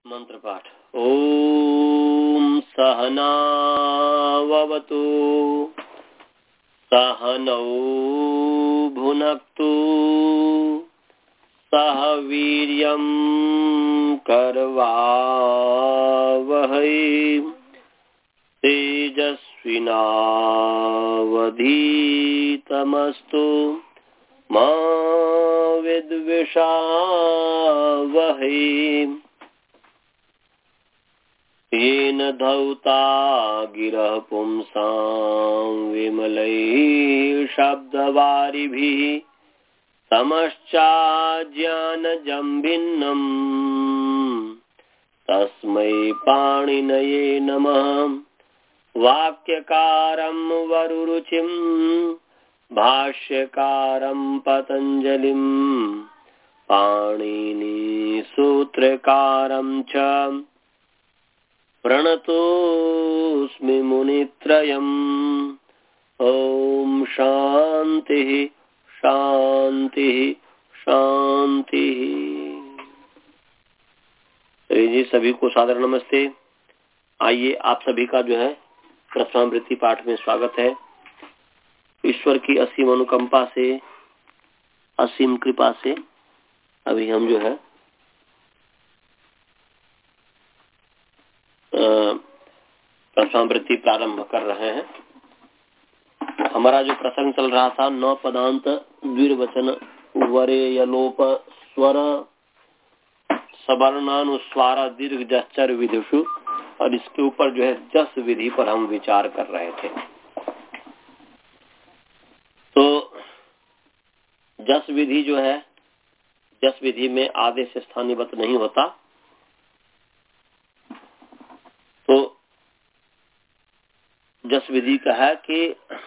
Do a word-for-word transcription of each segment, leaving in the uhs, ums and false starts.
मंत्र पाठ। ओम सहनावतु सहनौ भुनक्तु सह वीर्यं करवावहै तेजस्विनावधीतमस्तु मा विद्विषावहै। येन धौता गिरः पुंसां विमलैः शब्दवारिभिः तमश्चाज्ञानजं भिन्नम् तस्मै पाणिनये नमः। वाक्यकारं वरुरुचिं भाष्यकारं पतञ्जलिं पाणिनिसूत्रकारं च प्रणतोऽस्मि मुनित्रयम्। ओम शांति शांति शांति। जी सभी को सादर नमस्ते। आइए आप सभी का जो है प्रथमावृत्ति पाठ में स्वागत है। ईश्वर की असीम अनुकंपा से, असीम कृपा से अभी हम जो है प्रथमावृत्ति प्रारंभ कर रहे हैं। हमारा जो प्रसंग चल रहा था नौ पदांत द्विर्वचन वरे यलोप स्वर सवर्णानुस्वार दीर्घ जश्चर विधिषु, और इसके ऊपर जो है जस विधि पर हम विचार कर रहे थे। तो जस विधि जो है, जस विधि में आदेश स्थानीयवत नहीं होता। तो जस विधि का है कि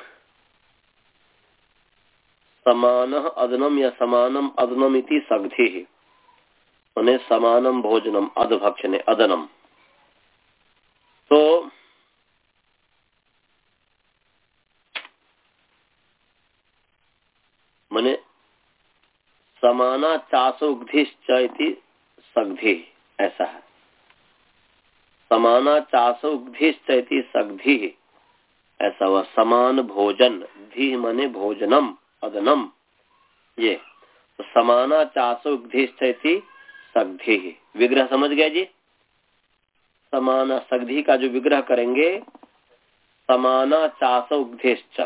समानः अदनम या समानम अदनम इति सग्धि, माने समानम भोजनम अदभक्षणे अदनम। तो माने समाना चासोग्धिश्च इति सग्धि, ऐसा है। समाना चासोग्धिश्च इति सग्धि, ऐसा हुआ। समान भोजन, धी माने भोजनम अदनम, ये तो समाना चासोग्धिश्च इति सग्धि। विग्रह समझ गए जी। समाना सग्धि का जो विग्रह करेंगे, समाना चासोग्धिश्च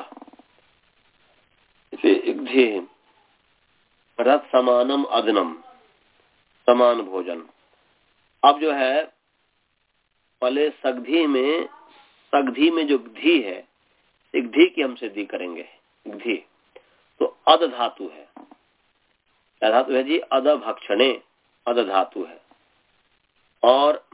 रथ समानम अदनम, समान भोजन। अब जो है पहले सग्धि में, सग्धि में जो धी है, एक धी की हम सिद्धि करेंगे। धी तो अद धातु है। क्या धातु है जी? अद भक्षणे, अद धातु है। और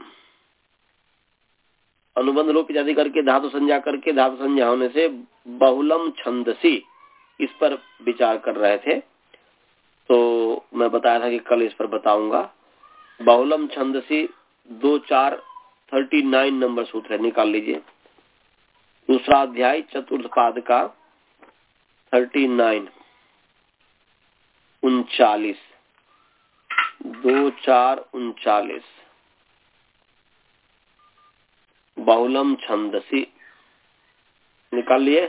अनुबंध लोप इत्यादि करके धातु संज्ञा करके, धातु संज्ञा होने से बहुलम छंदसी, इस पर विचार कर रहे थे। तो मैं बताया था कि कल इस पर बताऊंगा। बहुलम छंदसी दो चार थर्टी नाइन नंबर सूत्र है, निकाल लीजिए। दूसरा अध्याय चतुर्थ पाद का थर्टी नाइन उनचालीस, दो चार उनचालीस। बहुलम छंदसी निकाल लिए।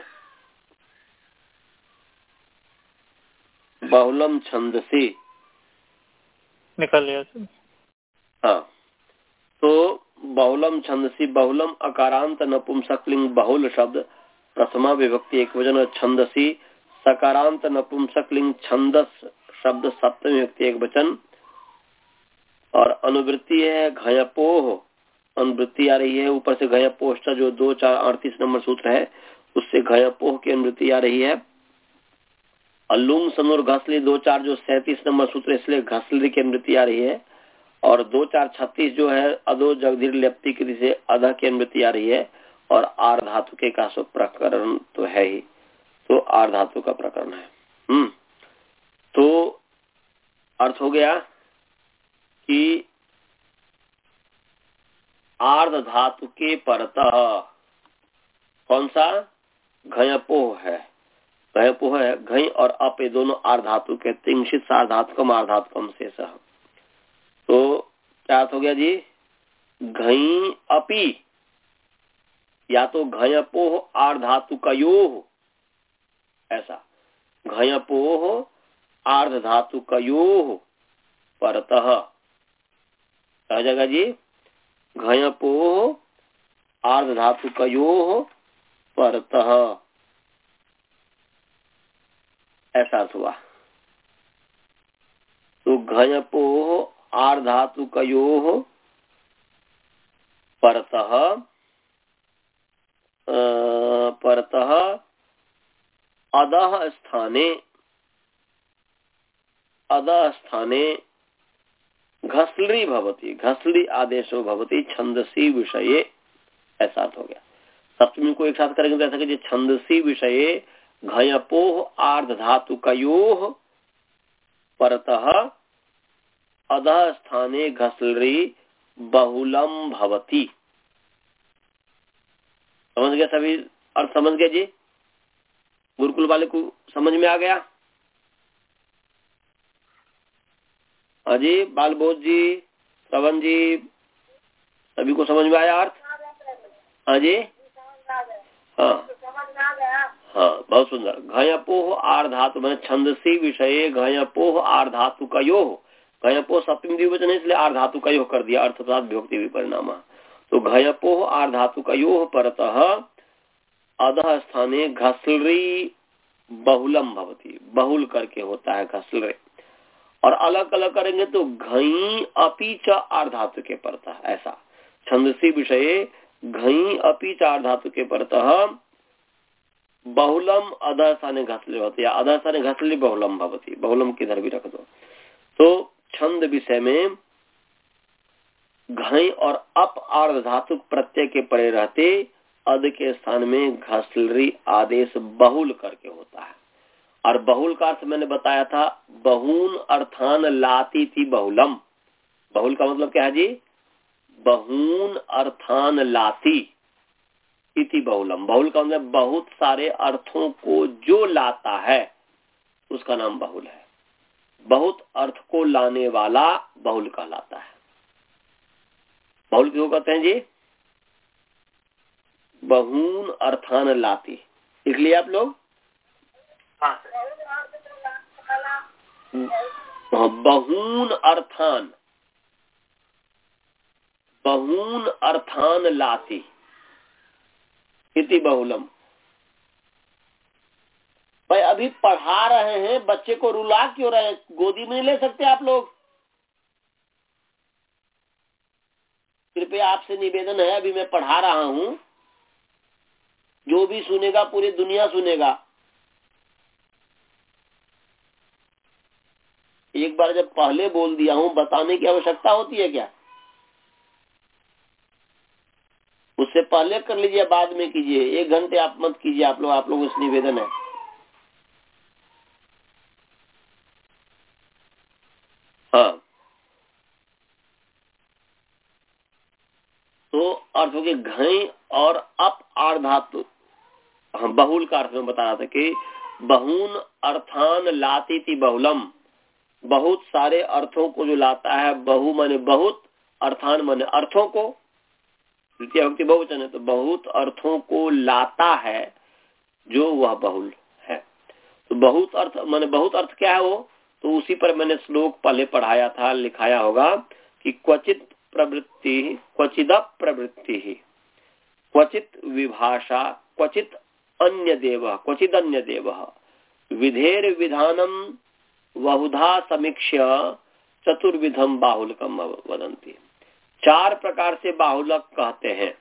बहुलम छंदसी निकाल लिया। हाँ, तो बहुलम छंदसी, बहुलम अकारांत नपुंसकलिंग बहुल शब्द प्रथमा विभक्ति एक वचन, छंदसी सकारांत नपुंसकलिंग छंदस शब्द सप्तमी विभक्ति एक वचन। और अनुवृत्ति है घयपोह, अनुवृत्ति आ रही है ऊपर से घयपोष्ट, जो दो चार अड़तीस नंबर सूत्र है, उससे घयपोह की अनुवृत्ति आ रही है। अलुंग सनुर घसली दो चार जो सैंतीस नंबर सूत्र, इसलिए घसली की अनुवृत्ति आ रही है। और दो चार छत्तीस जो है अदो जगधीर लेप्ति की से अध की अनुवृत्ति आ रही है। और आर धातु के का सो प्रकरण तो है ही, तो आर धातु का प्रकरण है। हम्म तो अर्थ हो गया कि आर्ध धातु के परतः कौन सा? घयपोह है। घयपोह है, घय और अप, ये दोनों आर्ध धातु के, तिंशित सार्धातुकम आर्धातुकम शेष। तो क्या अर्थ हो गया जी? घई अपि, या तो घयपोह आर्धातुकयोः, ऐसा घयपोह आर्धधातुकयोः परतः, क्या जगह जी, घयपोह आर्धधातुकयोः परतः, ऐसा अर्थ हुआ। तो घयपोह आर्धातुकयोः परतः, परतः अधः स्थाने, अधः स्थाने घस्लि भवति, घस्लि आदेशो भवति छंदसी विषये, ऐसा अर्थ हो गया। सप्तमी को एक साथ करेंगे तो ऐसा कि छंदसी विषये घयपोह आर्धधातुकयोः परतः अधः स्थाने घस्लि बहुलम भवति। समझ गया सभी अर्थ? समझ गया जी? गुरुकुल वाले को समझ में आ गया? अजी, बालबोध जी, श्रवण जी, सभी को समझ में आया अर्थ? अजी, हाँ हाँ, बहुत सुंदर। घयपोह आर्धातु मैंने छंदसी विषये घयपोह आर्धातुकयोः, घयपोह सप्तमी द्विवचन है इसलिए आर्धातुकयोः कर दिया, अर्थात विभक्ति विपरिणाम। तो घयपोह आर्धातुकयोः परतः अधः स्थाने घस्लि बहुलम भवति, बहुल करके होता है घस्लि। और अलग अलग करेंगे तो घई अपि च आर्धातु के परतः, ऐसा छंदसी विषये घई अपि च आर्धातु के परतः बहुलम अधः स्थाने घस्लि होती है, अधः स्थाने घस्लि बहुलम भवति, बहुलम किधर भी रख दो। तो छंद विषय में घई और अप आर्धातु प्रत्यय के परे रहते अध के स्थान में घस्लि आदेश बहुल करके होता है। और बहुल का अर्थ मैंने बताया था, बहून अर्थान लाती थी बहुलम। बहुल का मतलब क्या है जी? बहून अर्थान लाती इति बहुलम। बहुल का मतलब बहुत सारे अर्थों को जो लाता है उसका नाम बहुल है। बहुत अर्थ को लाने वाला बहुल कहलाता है। बहुल क्यों कहते हैं जी? बहून अर्थान लाती, लिख लिया आप लोग? बहून अर्थान, बहून अर्थान लाती इति बहुलम। भाई अभी पढ़ा रहे हैं, बच्चे को रुला क्यों रहे? गोदी में नहीं ले सकते आप लोग? कृपया आपसे निवेदन है, अभी मैं पढ़ा रहा हूं, जो भी सुनेगा पूरी दुनिया सुनेगा। एक बार जब पहले बोल दिया हूं, बताने की आवश्यकता होती है क्या? उससे पहले कर लीजिए, बाद में कीजिए, एक घंटे आप मत कीजिए। आप लोग आप लोगों से निवेदन है। हाँ, तो अर्थ हो गए घई और अप आर्धातु। हम बहुल का अर्थ में बता रहा था कि बहून अर्थान लाती थी बहुलम, बहुत सारे अर्थों को जो लाता है। बहु माने बहुत, अर्थान माने अर्थों को, द्वितीय भक्ति बहुवचन है, तो बहुत अर्थों को लाता है जो वह बहुल है। तो बहुत अर्थ माने बहुत अर्थ क्या है वो? तो उसी पर मैंने श्लोक पहले पढ़ाया था, लिखाया होगा कि क्वचित प्रवृत्ति, क्वचिद प्रवृत्ति, क्वचित विभाषा, क्वचित अन्य देव, क्वचित अन्य देव, विधेर विधानम बहुधा समीक्ष्य चतुर्विधम बाहुलकम वदंती। चार प्रकार से बाहुलक कहते हैं।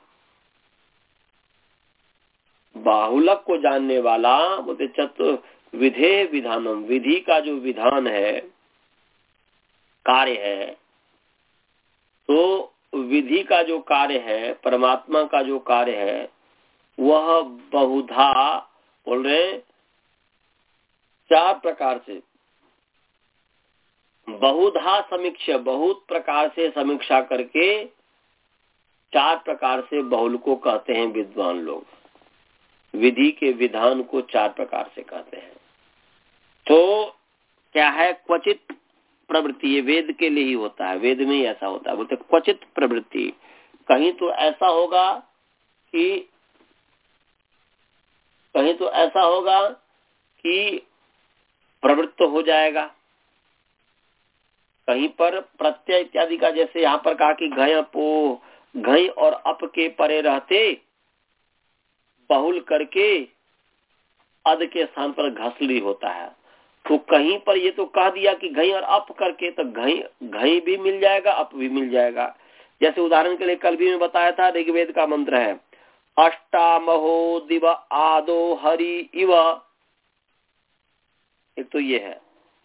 बाहुलक को जानने वाला बोलते चतुर विधेय विधानम, विधि का जो विधान है, कार्य है, तो विधि का जो कार्य है, परमात्मा का जो कार्य है, वह बहुधा बोल रहे चार प्रकार से, बहुधा समीक्षा, बहुत प्रकार से समीक्षा करके चार प्रकार से बहुल को कहते हैं विद्वान लोग। विधि के विधान को चार प्रकार से कहते हैं। तो क्या है? क्वचित प्रवृत्ति, ये वेद के लिए ही होता है, वेद में ही ऐसा होता है। बोलते क्वचित प्रवृत्ति, कहीं तो ऐसा होगा कि कहीं तो ऐसा होगा कि प्रवृत्त हो जाएगा, कहीं पर प्रत्यय इत्यादि का, जैसे यहाँ पर कहा कि घय पो घई और अप के परे रहते बहुल करके अद के स्थान पर घसली होता है। तो कहीं पर ये तो कह दिया कि घई और अप करके, तो घई घई भी मिल जाएगा, अप भी मिल जाएगा। जैसे उदाहरण के लिए कल भी मैं बताया था, ऋग्वेद का मंत्र है अष्टामहो दिव आदो हरि इव, एक तो ये है,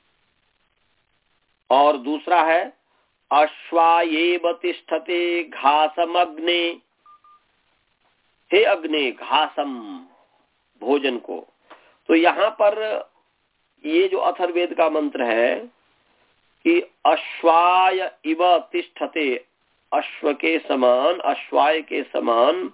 और दूसरा है अश्वायेव तिष्ठते घासमग्ने, हे अग्ने घासम, भोजन को। तो यहाँ पर ये जो अथर्ववेद का मंत्र है कि अश्वाय इव तिष्ठते, अश्व के समान, अश्वाय के समान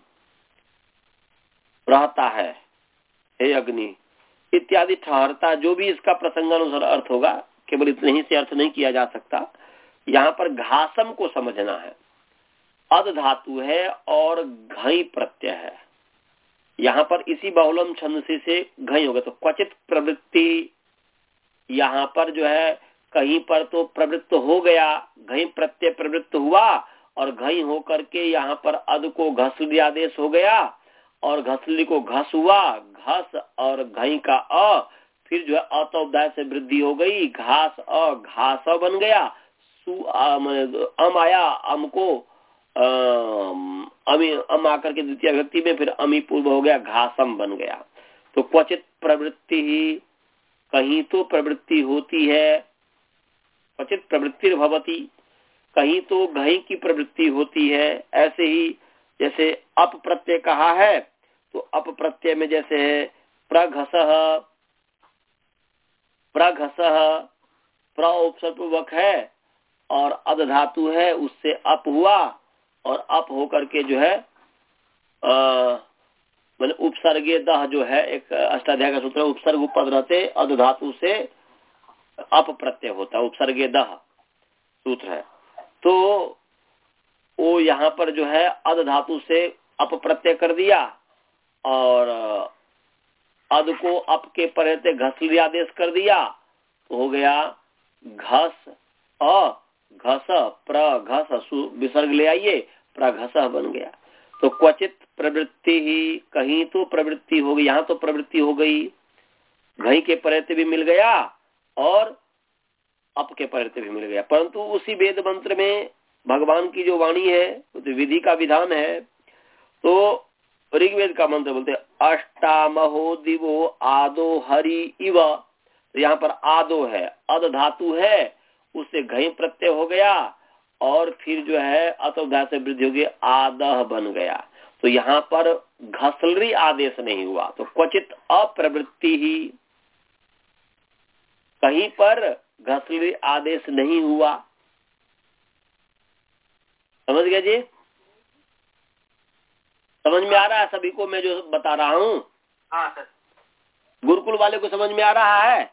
रहता है, हे अग्नि इत्यादि ठहरता, जो भी इसका प्रसंगानुसार अर्थ होगा, केवल इतने ही से अर्थ नहीं किया जा सकता। यहाँ पर घासम को समझना है, अद धातु है और घई प्रत्यय है। यहाँ पर इसी बहुलम छंद से घई होगा, तो क्वचित प्रवृत्ति, यहाँ पर जो है कहीं पर तो प्रवृत्त हो गया, घई प्रत्यय प्रवृत्त हुआ और घई होकर के यहाँ पर अद को घसली आदेश हो गया और घसली को घस हुआ, घस और घई का अ, फिर जो है अतोदाय से वृद्धि हो गई, घास अ घास बन गया, सु अम आया, अम को अमी अम आकर के द्वितीय व्यक्ति में फिर अमी पूर्व हो गया, घासम बन गया। तो क्वचित प्रवृत्ति ही, कहीं तो प्रवृत्ति होती है, क्वचित प्रवृत्ति भवती, कहीं तो घई की प्रवृत्ति होती है। ऐसे ही जैसे अप प्रत्यय कहा है, तो अप प्रत्यय में जैसे है प्रघसः, प्रघसः, प्र उपसर्गपूर्वक है और अद धातु है, उससे अप हुआ और अप होकर के जो है मैंने उपसर्गे दह जो है, एक अष्टाध्याय का सूत्र, उपसर्ग पद रहते अद धातु से अप प्रत्यय होता है, उपसर्गे दह सूत्र है। तो वो यहाँ पर जो है अद धातु से अप प्रत्यय कर दिया और अद को अप के परे घसली आदेश कर दिया, तो हो गया घस अ घस, प्र घस विसर्ग ले आइए, प्रघस बन गया। तो क्वचित प्रवृत्ति ही, कहीं तो प्रवृत्ति हो गई, यहाँ तो प्रवृत्ति हो गई, घई के परे भी मिल गया और अप के परे भी मिल गया। परंतु उसी वेद मंत्र में भगवान की जो वाणी है, तो विधि का विधान है, तो ऋग्वेद का मंत्र बोलते अष्टामहो दिवो आदो हरि इव, तो यहाँ पर आदो है, अद धातु है, उससे घई प्रत्यय हो गया और फिर जो है अतोधा से वृद्धि हो गई, आदह बन गया। तो यहाँ पर घसलरी आदेश नहीं हुआ, तो क्वचित अप्रवृत्ति ही, कहीं पर घसलरी आदेश नहीं हुआ। समझ गए जी? समझ में आ रहा है सभी को मैं जो बता रहा हूँ? हाँ सर। गुरुकुल वाले को समझ में आ रहा है?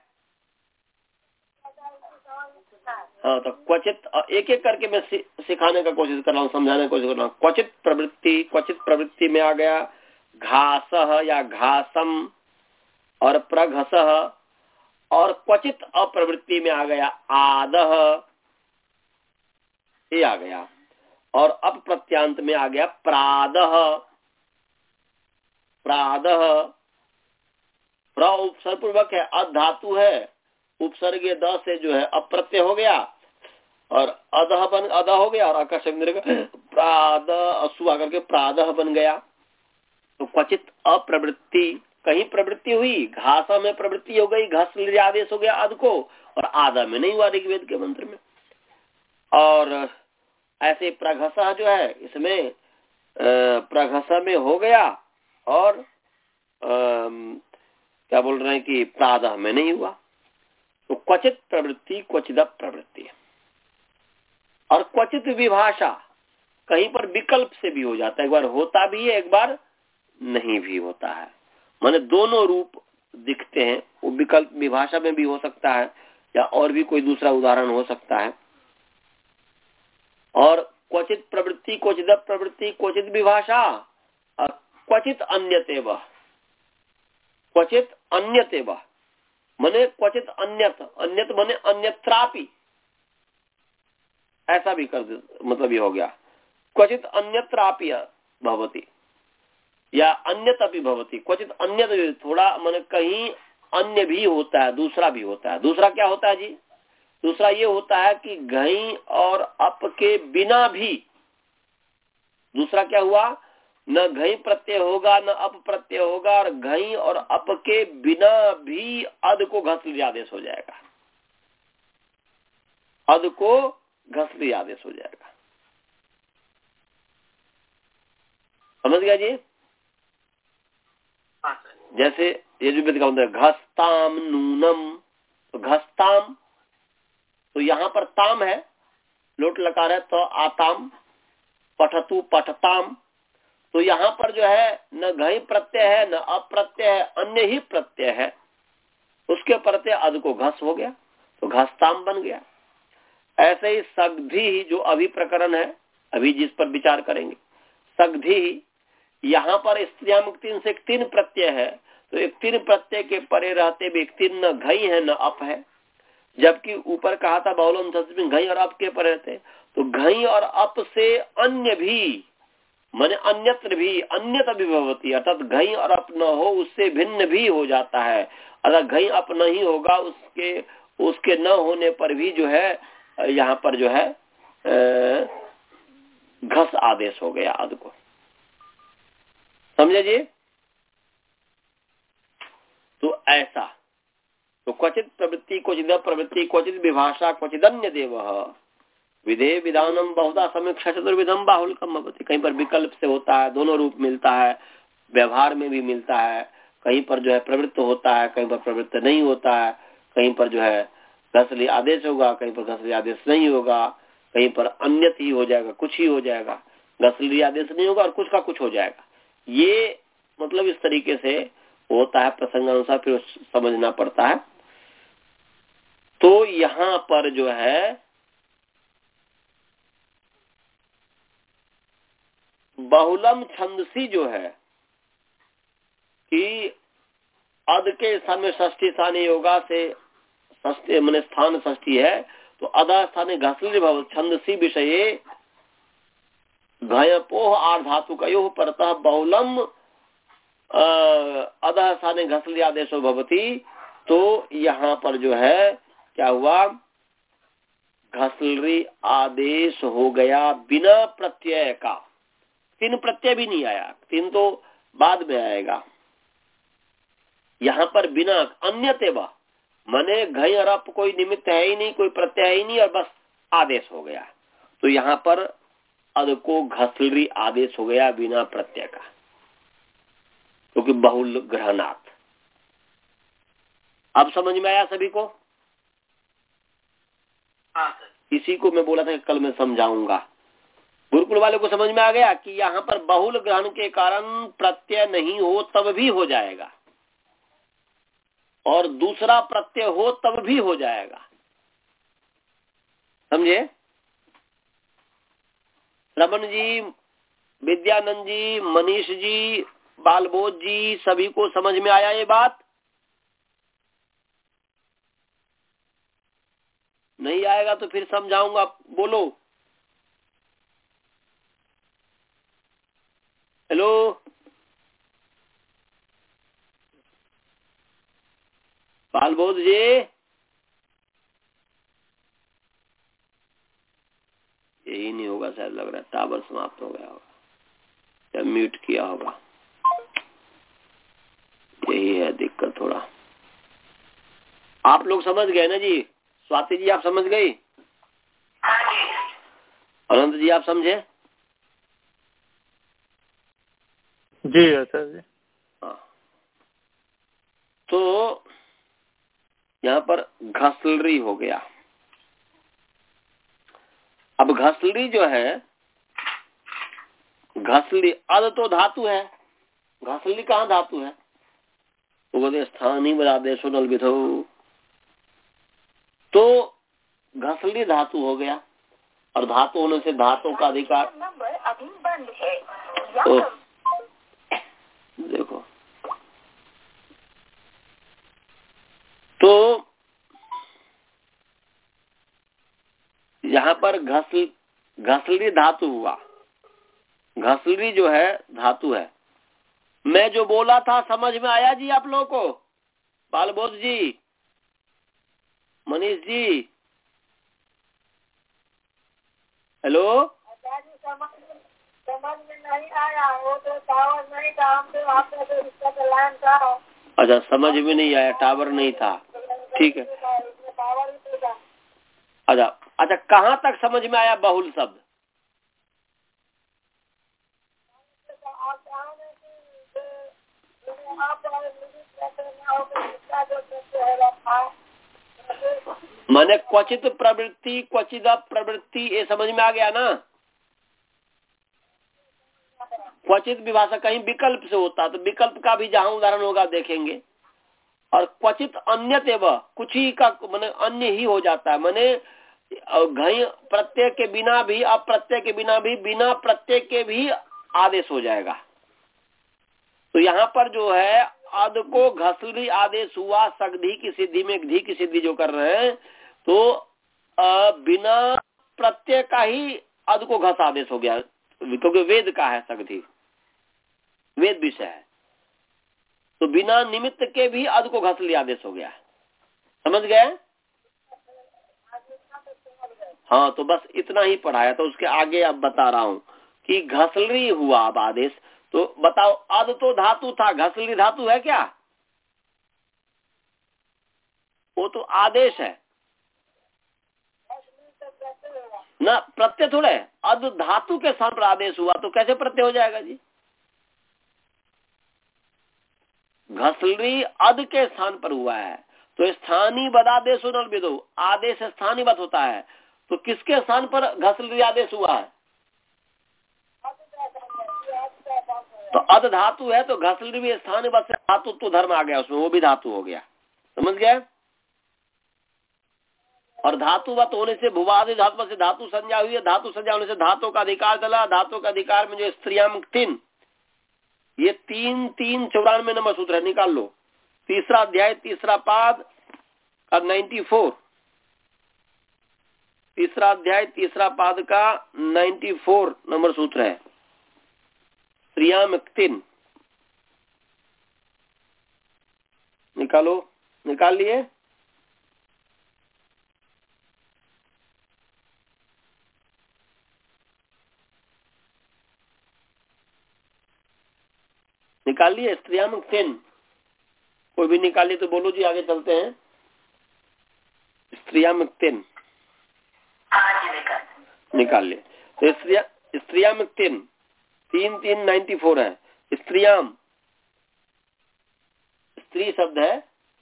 हाँ, तो क्वचित एक एक करके मैं सिखाने का कोशिश कर रहा हूँ, समझाने की कोशिश कर रहा हूँ। क्वचित प्रवृत्ति, क्वचित प्रवृत्ति में आ गया घासः या घासम और प्रघसः, और क्वचित अप्रवृत्ति में आ गया आदह, ये आ गया, और अप प्रत्यांत में आ गया प्रादह, प्रादह, प्र उपसर्ग पूर्वक है, अध धातु है, उपसर्गीय द से जो है अप्रत्यय हो गया और अदह बन अदह हो गया और आकाश प्राद असु आकर के प्रादह बन गया। तो क्वचित अप्रवृत्ति, कहीं प्रवृत्ति हुई, घासा में प्रवृत्ति हो गई, घास आदेश हो गया अद को, और आदा में नहीं हुआ ऋग्वेद के मंत्र में। और ऐसे प्रघसा जो है, इसमें प्रघसा में हो गया और आ, क्या बोल रहे हैं कि प्रादह में नहीं हुआ। तो क्वचित प्रवृत्ति, क्वचित प्रवृत्ति, और क्वचित विभाषा, कहीं पर विकल्प से भी हो जाता है, एक बार होता भी है, एक बार नहीं भी होता है, माने दोनों रूप दिखते हैं। वो विकल्प विभाषा में भी हो सकता है या और भी कोई दूसरा उदाहरण हो सकता है। और क्वचित प्रवृत्ति, क्वचित प्रवृत्ति, क्वचित विभाषा, क्वचित अन्यतेव, क्वचित अन्यतेव मने क्वचित अन्यत, अन्यत मने अन्यत्रापि, ऐसा भी कर दे, मतलब ये हो गया क्वचित अन्यत्रापि भवति या अन्यतपि भवति, क्वचित अन्यत, थोड़ा मने कहीं अन्य भी होता है, दूसरा भी होता है। दूसरा क्या होता है जी? दूसरा ये होता है कि घई और अप के बिना भी, दूसरा क्या हुआ, न घई प्रत्यय होगा न अप प्रत्यय होगा, और घई और अप के बिना भी अद को घसली आदेश हो जाएगा, अद को घसली आदेश हो जाएगा। समझ गया जी? जैसे ये जो विधि का मतलब घसताम नूनम, तो घसताम, तो यहाँ पर ताम है, लोट लकार है, तो आताम, पठतु पठताम, तो यहाँ पर जो है न घई प्रत्यय है न अप्रत्यय है, अन्य ही प्रत्यय है, उसके प्रत्यय अद को घस हो गया, तो घसताम बन गया। ऐसे ही सगधि, जो अभी प्रकरण है, अभी जिस पर विचार करेंगे, सगधि, यहाँ पर स्त्रियामुख तीन से एक तीन प्रत्यय है, तो एक तीन प्रत्यय के परे रहते भी एक तीन न घई है न अप है, जबकि ऊपर कहा था बहुलम में घई और अप के परे रहते, तो घई और अप से अन्य भी माने अन्यत्र भी, अन्यत भी भवती, अर्थात घई और अप न हो उससे भिन्न भी हो जाता है। अगर घई अप नहीं होगा, उसके उसके न होने पर भी जो है यहाँ पर जो है घस आदेश हो गया अद को। समझे जी? तो ऐसा, तो क्वचित प्रवृत्ति, क्वचित प्रवृत्ति, क्वचित विभाषा, क्वचित अन्य देव, विधेय विधानम बहुधा समीक्षा चतुर्विधम बाहुल्यम भवति। कहीं पर विकल्प से होता है, दोनों रूप मिलता है, व्यवहार में भी मिलता है, कहीं पर जो है प्रवृत्त होता है, कहीं पर प्रवृत्त नहीं होता है, कहीं पर जो है घसली आदेश होगा, कहीं पर घसली आदेश नहीं होगा, कहीं पर अन्यत ही हो जाएगा, कुछ ही हो जाएगा, घसली आदेश नहीं होगा और कुछ का कुछ हो जाएगा। ये मतलब इस तरीके से होता है, प्रसंगानुसार फिर समझना पड़ता है। तो यहाँ पर जो है बहुलम छंदसी जो है कि अद के स्थान में षष्ठी स्थानीय योगा से षष्ठी मैंने स्थान षष्ठी है, तो अदा स्थानीय घसली भव छंदसी विषये घयपोह आर्धातु कयो परतः बहुलम अदा स्थानीय घसली आदेशो भवती। तो यहाँ पर जो है क्या हुआ, घसली आदेश हो गया बिना प्रत्यय का, तीन प्रत्यय भी नहीं आया, तीन तो बाद में आएगा। यहाँ पर बिना अन्यतेव मने घई और अप कोई निमित्त है ही नहीं, कोई प्रत्यय ही नहीं, और बस आदेश हो गया, तो यहाँ पर अद को घसली आदेश हो गया बिना प्रत्यय का, क्योंकि तो बहुल ग्रहणार्थ। अब समझ में आया सभी को? हाँ सर। इसी को मैं बोला था कि कल मैं समझाऊंगा। गुरुकुल वाले को समझ में आ गया कि यहाँ पर बहुल ग्रहण के कारण प्रत्यय नहीं हो तब भी हो जाएगा, और दूसरा प्रत्यय हो तब भी हो जाएगा। समझे? रमन जी, विद्यानंद जी, मनीष जी, बालबोध जी, सभी को समझ में आया ये बात? नहीं आएगा तो फिर समझाऊंगा, बोलो। हेलो, बालबोध जी, यही नहीं होगा शायद, लग रहा है टावर समाप्त हो गया होगा या म्यूट किया होगा, यही है दिक्कत थोड़ा। आप लोग समझ गए ना जी? स्वाति जी आप समझ गई? अनंत जी आप समझे? जी आचार्य जी। हाँ, तो यहाँ पर घसली हो गया। अब घसली जो है, घसली अद तो धातु है, घसली कहाँ धातु है? तो बोलते स्थानीय बदादेशो नल विधो, तो घसली धातु हो गया, और धातु होने से धातु का अधिकार। नंबर अभी बंद है। तो देखो, तो यहाँ पर घसल घसली धातु हुआ। घसली जो है धातु है। मैं जो बोला था समझ में आया जी आप लोगों को? बालबोध जी, मनीष जी, हेलो। समझ में नहीं आया, वो तो टावर नहीं था, हम तो आपका जो रिश्ता का लाइन था। अच्छा, समझ में नहीं आया, टावर नहीं था, ठीक है। टावर ही था। अच्छा अच्छा, कहाँ तक समझ में आया बहुल शब्द? मैंने क्वचित प्रवृत्ति, क्वचित प्रवृत्ति, ये समझ में आ गया ना? क्वचित विभाषा कहीं विकल्प से होता, तो विकल्प का भी जहाँ उदाहरण होगा देखेंगे। और क्वचित अन्यत एवं, कुछ ही का माने अन्य ही हो जाता है, माने घई प्रत्यय के बिना भी, अप्रत्यय के बिना भी, बिना प्रत्यय के भी आदेश हो जाएगा। तो यहाँ पर जो है अद को घसली आदेश हुआ, सगधी की सिद्धि में धी की सिद्धि जो कर रहे हैं, तो आ, बिना प्रत्यय का ही अद को घस आदेश हो गया, क्योंकि वेद का है सगधी, वेद विषय है। तो बिना निमित्त के भी अद को घसली आदेश हो गया। समझ गए? हाँ, तो बस इतना ही पढ़ाया। तो उसके आगे अब बता रहा हूँ कि घसली हुआ अब आदेश। तो बताओ, अद तो धातु था, घसली धातु है क्या? वो तो आदेश है ना, प्रत्यय थोड़े। अद धातु के स्थान पर आदेश हुआ तो कैसे प्रत्यय हो जाएगा जी? घसली अद के स्थान पर हुआ है, तो स्थानीय बदादेश विदो, आदेश स्थानीय बद होता है। तो किसके स्थान पर घसली आदेश हुआ है? तो अद धातु है, तो घसली भी स्थानीय बद से धातु तो धर्म आ गया उसमें, वो भी धातु हो गया। समझ गए? और धातुवत होने से भुवादि धातु से धातु संज्ञा हुई है। धातु संज्ञा होने से धातु का अधिकार चला। धातु का अधिकार में जो स्त्रियाम तीन, ये तीन तीन चौरानवे नंबर सूत्र है, निकाल लो। तीसरा अध्याय तीसरा पाद का नाइन्टी फोर, तीसरा अध्याय तीसरा पाद का नाइन्टी फोर नंबर सूत्र है, स्त्रियाम तीन। निकालो, निकाल लिए? निकाल लिए स्त्रियाम तीन? कोई भी निकालिए तो बोलो जी, आगे चलते हैं। स्त्रियाम तीन निकाल लिए। तो स्त्रिया स्त्रियाम तीन तीन तीन नाइन्टी फोर है। स्त्रियाम स्त्री शब्द है,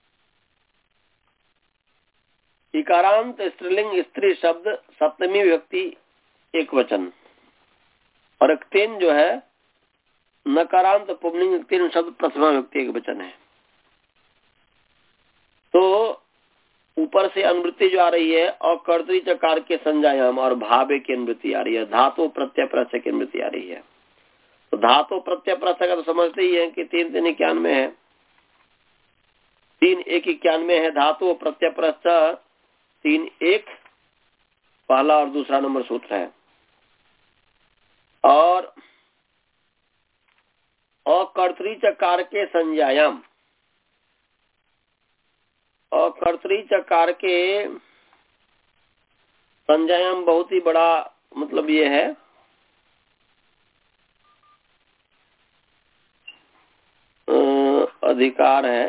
इकारांत स्त्रीलिंग स्त्री शब्द, सप्तमी विभक्ति एक वचन। और एक तीन जो है नकारांत पुंलिंग तीन शब्द, प्रथमा विभक्ति एक वचन है। तो ऊपर से अनुवृत्ति जो आ रही है, और कर्तरी चकार के संज्ञायाम और भावे की अनुवृत्ति आ रही है। धातु प्रत्यय प्रत्यय की अनुवृत्ति आ रही है। तो धातु प्रत्यय प्रत्यय का तो समझते ही है कि तीन तीन इक्यानवे है, तीन एक इक्यानवे है। धातु प्रत्यय प्रत्यय तीन एक पहला और दूसरा नंबर सूत्र है। और अकर्तरी चकार के संज्ञायाम, अकर्तरी चकार के संज्ञायाम बहुत ही बड़ा मतलब ये है, अधिकार है।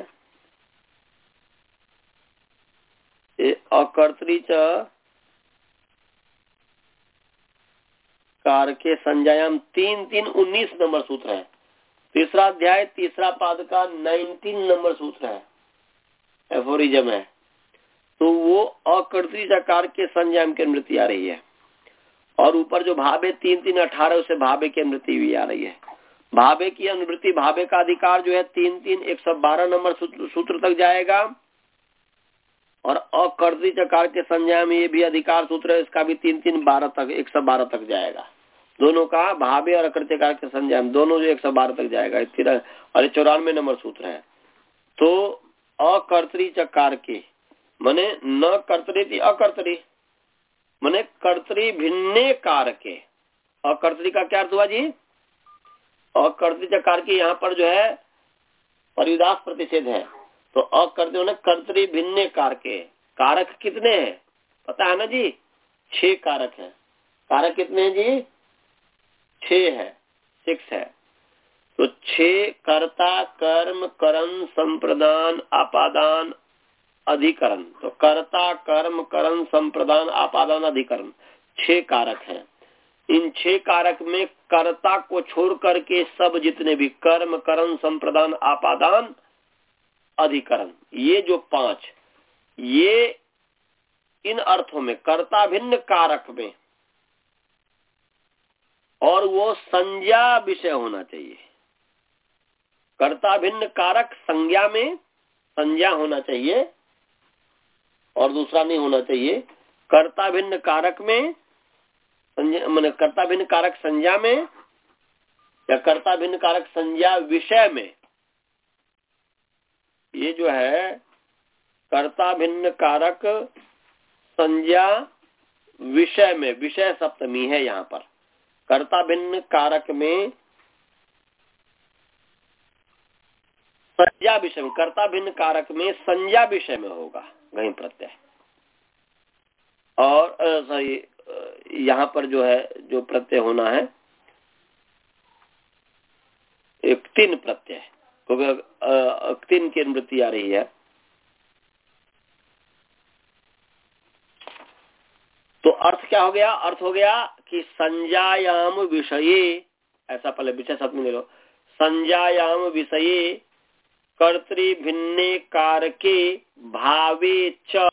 अकर्तरी चकार के संज्ञायाम तीन तीन उन्नीस नंबर सूत्र है। तीसरा अध्याय तीसरा पाद का नाइनटीन नंबर सूत्र है, एफोरिज्म है। तो वो अकर्तरी चकार के संज्ञायाम की अनुवृत्ति आ रही है। और ऊपर जो भावे तीन तीन अठारह, उसे भावे की अनुवृत्ति भी आ रही है। भावे की अनुवृत्ति, भावे का अधिकार जो है तीन तीन एक सौ बारह नंबर सूत्र तक जाएगा। और अकर्तरी चकार के संज्ञा में ये भी अधिकार सूत्र है, इसका भी तीन तीन बारह तक एक सौ बारह तक जाएगा। दोनों का भावे और अकर्तरी चकार के संज्ञा में दोनों जो एक सौ बारह तक जाएगा। तेरह और चौरानवे नंबर सूत्र है। तो अकर्तरी चकार के मने न कर्तरी थी अकर्तरी मने कर्तरी भिन्ने कार के। अकर्तरी का क्या अर्थ हुआ जी? अकर्तरी चकार के यहाँ पर जो है परिदास प्रतिषेध है। तो अकर्तरी ने कर्तरी भिन्ने कार के। कारक कितने हैं पता है ना जी? छह कारक हैं। कारक कितने हैं जी? छह है, सिक्स है। तो छह कर्ता कर्म करण संप्रदान आपादान अधिकरण। तो कर्ता कर्म करण संप्रदान आपादान अधिकरण छह कारक हैं। इन छह कारक में कर्ता को छोड़ करके सब जितने भी कर्म करण संप्रदान आपादान अधिकरण ये जो पांच, ये इन अर्थों में कर्ता भिन्न कारक में और वो संज्ञा विषय होना चाहिए। कर्ता भिन्न कारक संज्ञा में संज्ञा होना चाहिए और दूसरा नहीं होना चाहिए। कर्ता भिन्न कारक में माने कर्ता भिन्न कारक संज्ञा में या कर्ता भिन्न कारक संज्ञा विषय में। ये जो है कर्ता भिन्न कारक संज्ञा विषय में, विषय सप्तमी है यहाँ पर। कर्ता भिन्न कारक में संज्ञा विषय में, कर्ता भिन्न कारक में संज्ञा विषय में होगा घई प्रत्यय। और सॉरी यहाँ पर जो है जो प्रत्यय होना है एक तीन प्रत्यय, क्योंकि तीन की अनुवृत्ति आ रही है। तो अर्थ क्या हो गया? अर्थ हो गया कि संज्ञायाम विषये, ऐसा पहले विषय शब्द ले लो, संज्ञायाम विषये कर्तृ भिन्ने कारके भावे च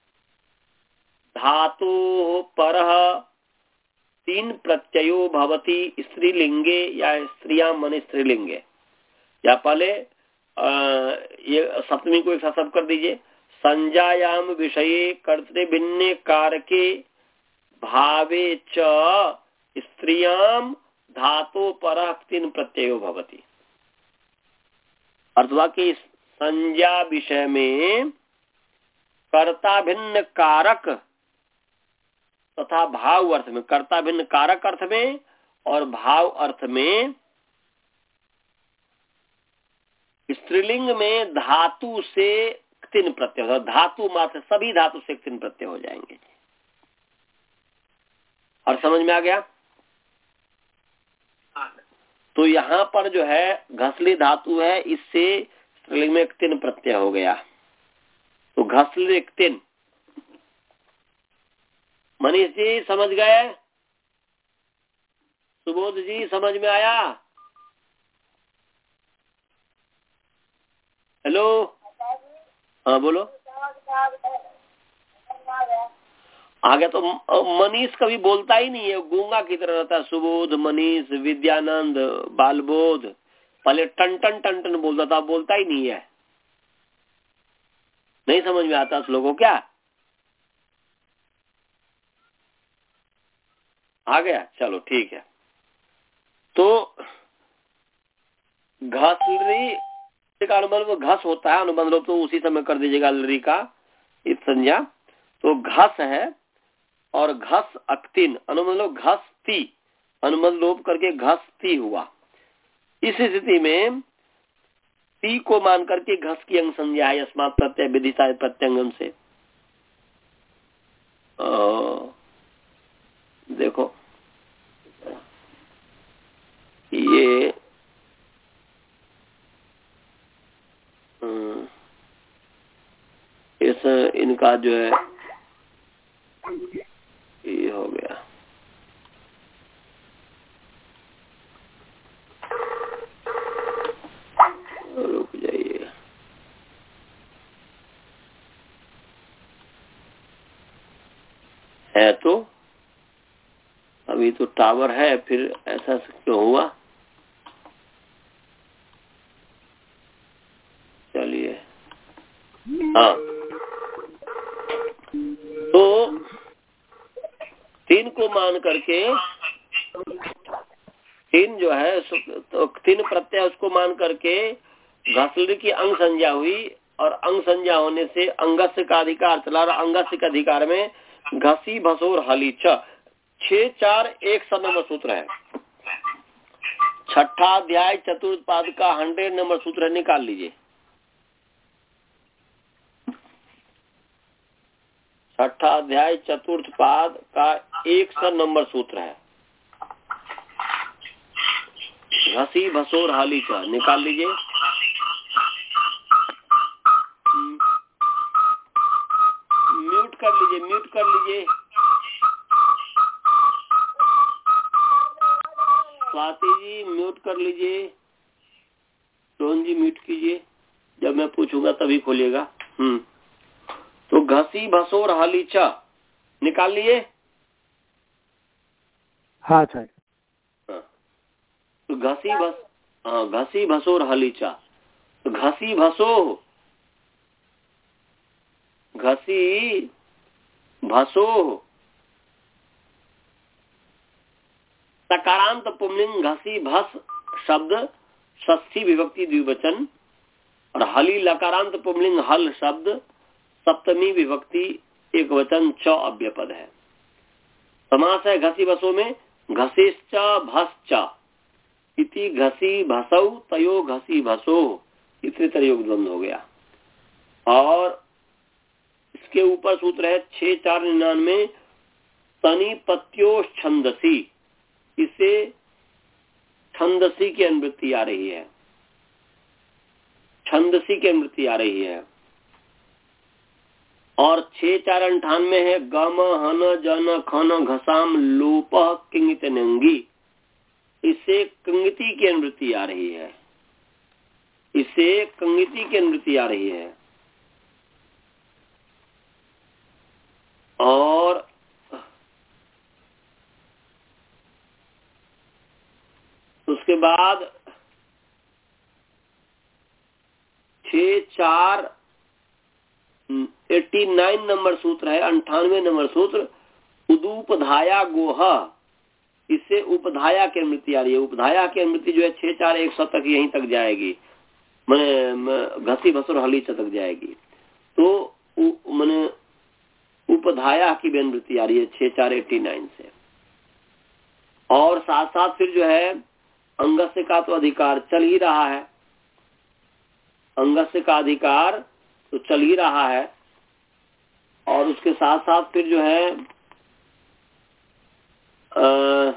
धातु परः तीन प्रत्ययो भवति स्त्रीलिंगे या स्त्रियां मन स्त्रीलिंगे। या पहले आ, ये सप्तमी को एक साथ सब कर दीजिए। संज्ञायाम विषये कर्तृ भिन्ने कारके भावे च स्त्रियां धातु परः तीन प्रत्ययो भवति। अर्थवा कि संज्ञा विषय में कर्ता भिन्न कारक तथा भाव अर्थ में, कर्ता भिन्न कारक अर्थ में और भाव अर्थ में स्त्रीलिंग में धातु से तीन प्रत्यय, धातु मात्र सभी धातु से तीन प्रत्यय हो जाएंगे। और समझ में आ गया? तो यहाँ पर जो है घसली धातु है, इससे स्त्रीलिंग में एक तीन प्रत्यय हो गया। तो घसली एक तीन। मनीष जी समझ गए? सुबोध जी समझ में आया? हेलो, हाँ बोलो। आ गया। तो मनीष कभी बोलता ही नहीं है, गूंगा की तरह रहता है। सुबोध, मनीष, विद्यानंद, बालबोध पहले टन टन टन टन बोलता था, बोलता ही नहीं है। नहीं समझ में आता उस लोगों क्या? आ गया? चलो ठीक है। तो घसली का अनुबंध घस होता है, अनुबंध लोप तो उसी समय कर दीजिएगा लरी का इस संज्ञा। तो घस है और घस अक्तिन अनुबंध लोप घसती, अनुबंध लोप करके घसती हुआ। इस स्थिति में ती को मान करके घस की अंग संज्ञा है अस्मात् प्रत्यय विदिता प्रत्यंगम से। आ, देखो ये इस इनका जो है ये हो गया। रुक जाइए। है तो अभी तो टावर है, फिर ऐसा क्यों हुआ? चलिए, हाँ तीन को मान करके तीन जो है तो तीन प्रत्यय उसको मान करके घसली की अंग संज्ञा हुई और अंग संज्ञा होने से अंगस्य का अधिकार चला और अंगस्य के अधिकार में घसी भसोर हली छ छह चार एक सौ नंबर सूत्र है। छठा अध्याय चतुर्थ पाद का हंड्रेड नंबर सूत्र निकाल लीजिए। छठा अध्याय चतुर्थ पाद का एक सौ नंबर सूत्र है। घसी भसोर हाली का निकाल लीजिए। म्यूट कर लीजिए, म्यूट कर लीजिए। स्वाति जी म्यूट कर लीजिए। रोहन जी म्यूट कीजिए, जब मैं पूछूंगा तभी खोलिएगा। हम्म तो घसी भसोर हालीचा निकाल लिए। हाँ सर। हाँ। तो घसी भस हाँ घसी भसोर हालीचा। तो घसी भसो घसी भसो सकारांत पुंलिंग घसी भस शब्द षष्ठी विभक्ति द्विवचन और हली लकारांत पुंलिंग हल शब्द सप्तमी विभक्ति एक वचन च अव्यपद है। समास है घसी भसो में घसीश्च भसच इति घसी भसौ तयो घसी भसो इतने तरह योग द्वंद्व हो गया। और इसके ऊपर सूत्र है छह चार निन्यानवे तनिपत्यो छंदसी। इसे छंदसी की अनुवृत्ति आ रही है, छंदसी की अनुवृत्ति आ रही है। और छह चार अंठानवे है गम हन जन खन घसाम लोप किंगित नंगी। इसे कंगिति की अनुवृत्ति आ रही है, इसे कंगिति की अनुवृत्ति आ रही है। और उसके बाद छह चार एट्टी नाइन नंबर सूत्र है, अंठानवे नंबर सूत्र उदूपधाया गोह। इससे उपधाया की अनुवृत्ति आ रही है। उपधाया की अनुवृत्ति जो है छह चार एक सौ तक यहीं तक जाएगी, मैंने घसी भसुर हली तक जाएगी। तो मैंने उपधाया की भी अनुवृत्ति आ रही है छह चार एट्टी नाइन से। और साथ साथ फिर जो है अंगस्य का तो अधिकार चल ही रहा है, अंगस्य का अधिकार तो चल ही रहा है। और उसके साथ साथ फिर जो है आ,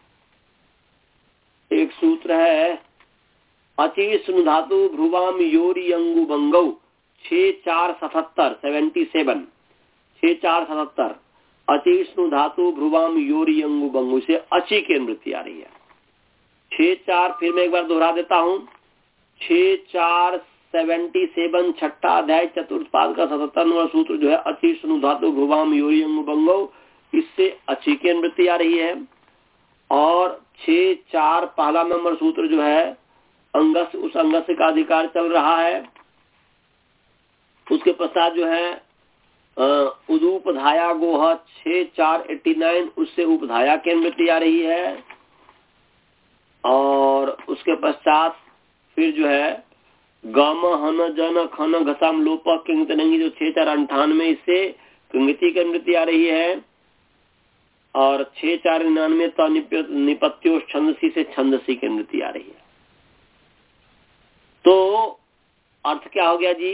एक सूत्र है अचि स्नु धातु भ्रुवाम योरी अंगु बंगौ छह चार सतहत्तर सेवेंटी सेवन छह चार सतहत्तर अचि स्नु धातु भ्रुवाम योरी अंगु बंगु से अचि की अनुवृत्ति आ रही है। छह चार फिर मैं एक बार दोहरा देता हूँ। छह चार सेवेंटी सेवन छठा अध्याय चतुर्थ पाद का सतहत्तर नंबर सूत्र जो है अचि स्नु धातु भ्रुवाम योरी अंगु बंगौ, इससे अचि की अनुवृत्ति आ रही है। और छह चार पहला नंबर सूत्र जो है अंगस उस अंगस्य का अधिकार चल रहा है। उसके पश्चात जो है उदूपधाया गोह छह चार एट्टी नाइन, उससे उपधाया की अनुवृत्ति आ रही है। और उसके पश्चात फिर जो है गम हन जन खन घसाम लोप किंगित नंगी जो छह चार अंठानवे, इससे किंगिति की अनुवृत्ति आ रही है। और छह चार निन्यानवे तो निपत्यो छंदसी से छंदसी की अनुवृत्ति आ रही है। तो अर्थ क्या हो गया जी?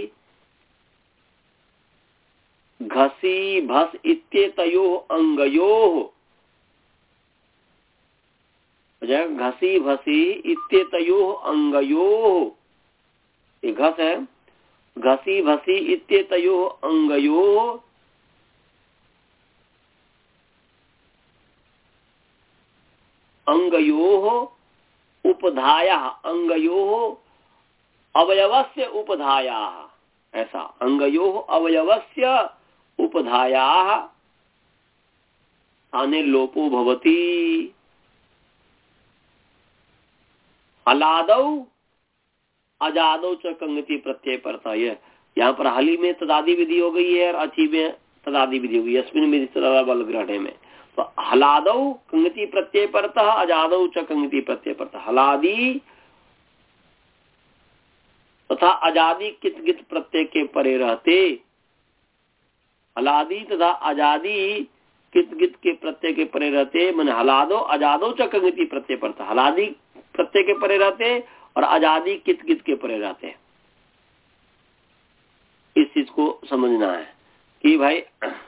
घसी भस इत्येतयो अंगयो, घसी भसी इत्येतयो अंगयो, ये घस है। घसी भसी इत्येतयो अंगयो अंगयो उपधाया अंगयो अवयवस्य उपधाया, ऐसा अंगयो अवयवस्य उपधाया स्थाने लोपो भवति। हलादौ अजादौ च कंगति प्रत्यय पड़ता है। यहाँ पर हली में तदादी विधि हो गई है और अची में तदादि विधि होगी। यस्मिन विधि तदा बल ग्रहणे में तो हलादौ कंगति प्रत्यय परतः अजादौ च कंगति प्रत्यय परतः। हलादी तथा अजादी कित गित प्रत्यय के परे रहते, हलादी तथा अजादी कित गित के प्रत्यय के परे रहते, मैंने हलादो अजादो च कंगति प्रत्यय परतः। हलादी प्रत्यय के परे रहते और अजादी कित गित के परे रहते। इस चीज को समझना है कि भाई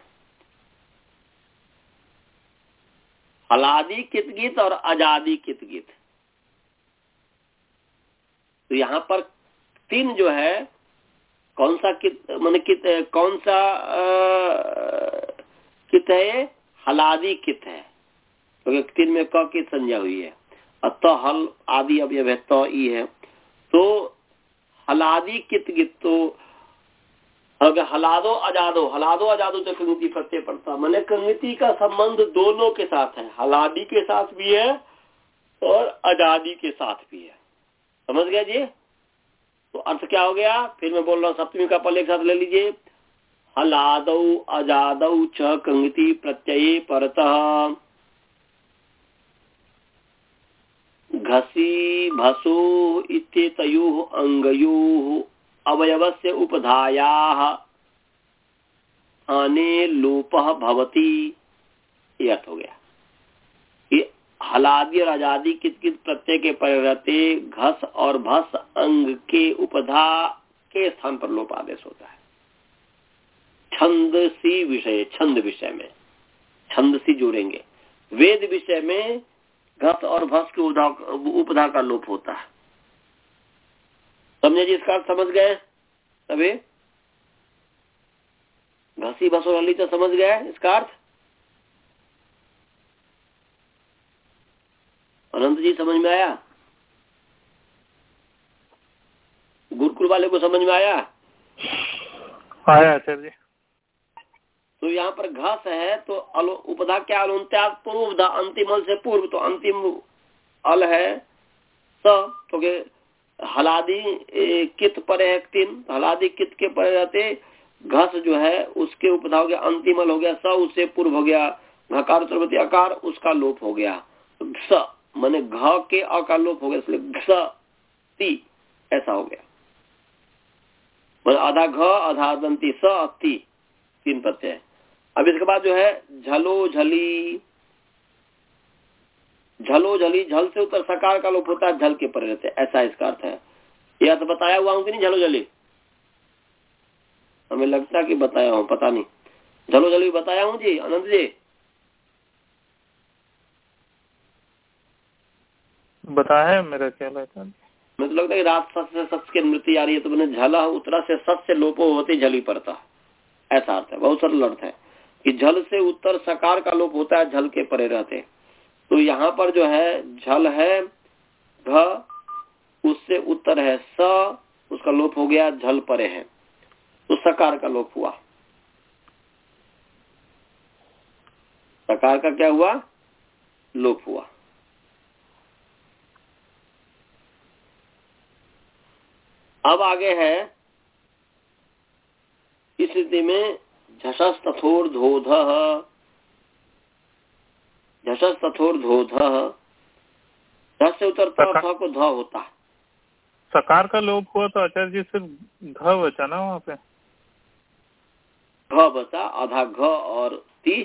हलादी कित गित और अजादी कित गित, तो यहाँ पर तीन जो है कौन सा कित माने कित कौन सा कित है, हलादी कित है, क्योंकि तो तीन में क की संज्ञा हुई है। अतः हल आदि अवयव है तो ई है, तो हलादी कित गित तो अगर हलादो अजादो, हलादो अजादो तो कंगति प्रत्यय पड़ता, मैंने कंगति का संबंध दोनों के साथ है, हलादी के साथ भी है और अजादी के साथ भी है। समझ गया जी? तो अर्थ क्या हो गया, फिर मैं बोल रहा हूँ सप्तमी का पल एक साथ ले लीजिए। हलादौ अजादौ च कंगति प्रत्यये परतः घसी भसो इत्येतयोः अंगयोः अवयवस्य उपधायाः आने लोपः भवति। ये अर्थ हो गया कि हलादी और अजादी कित कित प्रत्यय के परे रहते घस और भस अंग के उपधा के स्थान पर लोप आदेश होता है। छंदसी विषय, छंद विषय में छंदसी जोड़ेंगे, वेद विषय में घस और भस के उपधा का लोप होता है। समझे जी? इसका अर्थ समझ गए तभी? घसी भसो हली तो समझ गए इसका अर्थ? अनंत जी समझ में आया? गुरुकुल वाले को समझ में आया? आया सर जी। तो यहाँ पर घस है तो अल उपधा क्या, अलुंत्या पूर्व, अंतिम अल से पूर्व, तो अंतिम अल है स, तो हलादी कित परे है तीन, हलादी कित के परे रहते घस जो है उसके उपधा हो गया, अंतिम अल हो गया स, उससे पूर्व हो गया घकार उत्तरवर्ती अकार, उसका लोप हो गया स, माने घ के अ का लोप हो गया, इसलिए घ ती ऐसा हो गया। मतलब आधा घ आधा दंती स ती, तीन प्रत्यय। अब इसके बाद जो है झलो झली, झलो झली, झल से उत्तर सकार का लोप होता है, झल के परे रहते, ऐसा इसका अर्थ है। यह तो बताया हुआ हूँ कि नहीं? झलो झली हमें लगता है कि बताया हूँ, पता नहीं। झलो झली बताया हूँ जी अनंत जी? बताया मेरा ख्याल है सर। मैं तो लगता है कि रात सस से सस की मृत्यु आ रही है, तो मैंने झला उत्तरा से सस से लोपो होते झली पड़ता, ऐसा अर्थ है। बहुत सरल अर्थ है कि झल से उत्तर सकार का लोप होता है, झल के परे रहते। तो यहाँ पर जो है झल है घ, उससे उत्तर है स, उसका लोप हो गया, झल परे है तो सकार का लोप हुआ। सकार का क्या हुआ? लोप हुआ। अब आगे है इस स्थिति में झषस तथोर धोध, झषस तथोर धोध, झस से उतरता थ को ध होता है। सकार का लोप हुआ तो आचार्य जी सिर्फ घ बचा ना वहाँ पे? घ बचा, आधा घ और ती,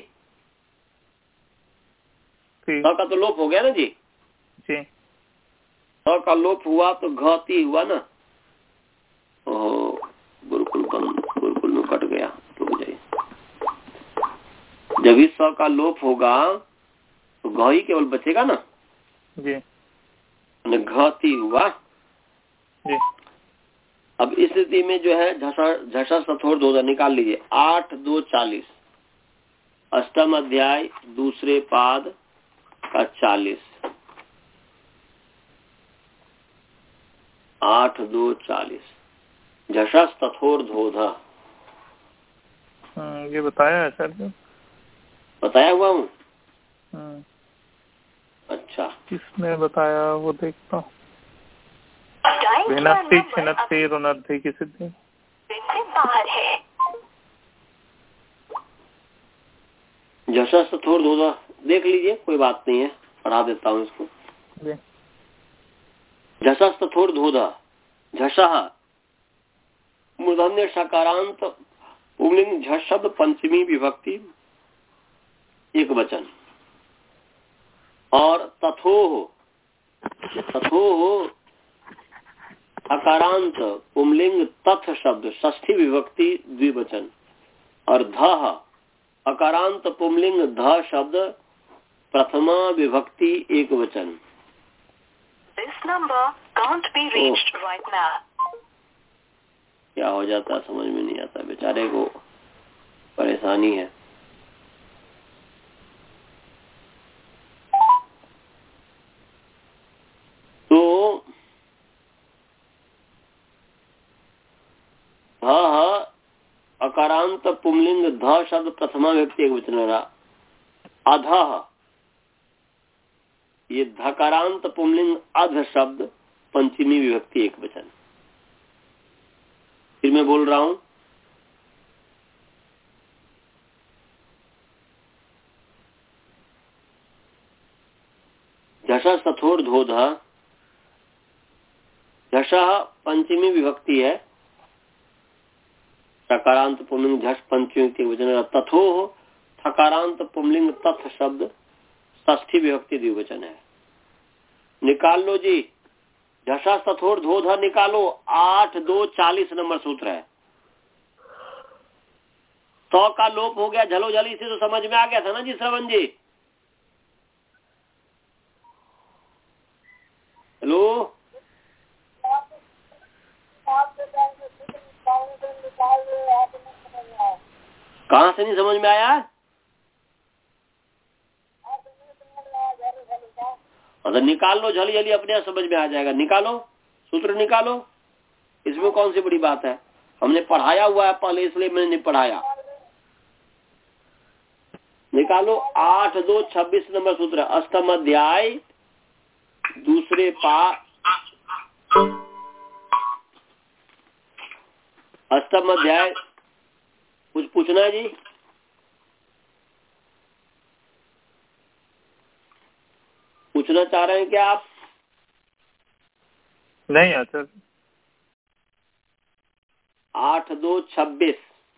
थ का तो लोप हो गया ना जी? जी। थ का लोप हुआ तो घ ती हुआ ना। गुरुकुल गुरुकुल में कट गया, रुक जाइए। जब इस स का लोप होगा तो घ ही केवल बचेगा ना जी। घ ती हुआ जी। अब इस स्थिति में जो है झषा सथोर दो निकाल लीजिए। आठ दो चालीस, अष्टम अध्याय दूसरे पाद का चालीस, आठ दो चालीस, झषस तथोर धोधा। ये बताया है सर जी? बताया हुआ हूँ? अच्छा, किसने बताया वो देखता हूँ। भिन्नति छिन्नति रुनद्धि की सिद्धि बाहर है। झसा थोड़ धोधा देख लीजिए, कोई बात नहीं है, पढ़ा देता हूँ इसको। झसा थोड़ धोधा, झसा मूर्धन्य सकारांत पुंलिंग झ शब्द पंचमी विभक्ति एक वचन, और तथोह तथोह अकारांत पुंलिंग तथ शब्द षष्ठी विभक्ति द्विवचन, और धह अकारांत पुंलिंग ध शब्द प्रथमा विभक्ति एक वचन। This number can't be reached right now. क्या हो जाता है समझ में नहीं आता, बेचारे को परेशानी है। तो ध अकारांत पुंलिंग ध शब्द प्रथमा व्यक्ति एक वचन रहा। अधः ये धकारांत पुंलिंग अध शब्द पंचमी विभक्ति एक वचन। फिर मैं बोल रहा हूं, झषा सथोर धोधा, झषा पंचमी विभक्ति है, सकारांत पुंलिंग झष पंचमी विभक्ति वचन। तथो थकारांत पुंलिंग तथ शब्द षष्ठी विभक्ति द्विवचन है। निकाल लो जी, झषा सथोर धोधा निकालो, आठ दो चालीस नंबर सूत्र है। सौ का लोप हो गया झलो झली से, तो समझ में आ गया था ना जी श्रवण जी। हेलो, कहाँ से नहीं समझ में आया? अगर निकाल लो झली झली, अपने आप समझ में आ जाएगा। निकालो, सूत्र निकालो, इसमें कौन सी बड़ी बात है। हमने पढ़ाया हुआ है पहले, इसलिए मैंने नहीं पढ़ाया। निकालो, आठ दो छब्बीस नंबर सूत्र, अष्टम अध्याय दूसरे पा अष्टम अध्याय। कुछ पूछना है जी? पूछना चाह रहे हैं क्या आप? नहीं आचार्य। आठ दो छब्बीस,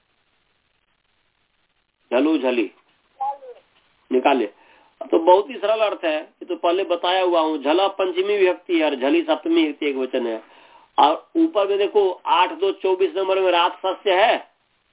झलू झली निकाले। तो बहुत ही सरल अर्थ है, ये तो पहले बताया हुआ हूँ। झला पंचमी विभक्ति है और झली सप्तमी विभक्ति एक वचन है। और ऊपर में देखो, आठ दो चौबीस नंबर में रात सस्य है।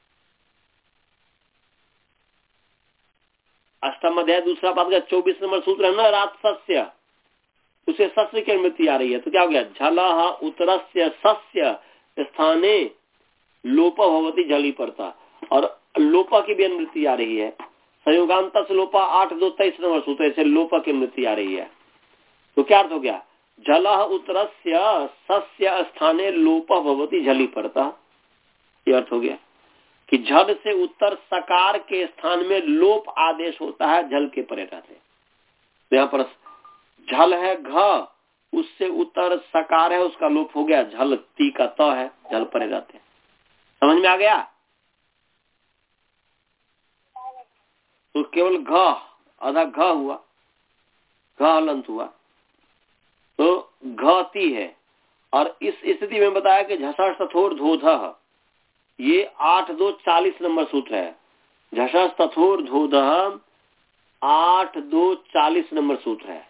अष्टम अध्याय दूसरा पाद का चौबीस नंबर सूत्र है ना, रात सस्य, उसे सस्य की अनुमति आ रही है। तो क्या हो गया, झला उत्तरस्य सस्य स्थाने लोप भवती झली पड़ता, और लोपा की भी अनुमति आ रही है। संयोगांत लोपा आठ दो तेईस नंबर सूत्र से लोपा की अनुमति आ रही है। तो क्या अर्थ हो गया, झला उत्तरस्य सस्य स्थाने लोप भवती झली पड़ता। ये अर्थ हो गया कि झल से उत्तर सकार के स्थान में लोप आदेश होता है, झल के परे रहते। तो यहाँ पर झल है घ, उससे उत्तर सकार है, उसका लोप हो गया, झल ती का त है, झल परे रहते। समझ में आ गया? तो केवल घ आधा घ हुआ, घ हलंत हुआ, तो घ ती है। और इस स्थिति में बताया कि झषा सथोर धोध, ये आठ दो चालीस नंबर सूत्र है। झषा तथोर धोध आठ दो चालीस नंबर सूत्र है।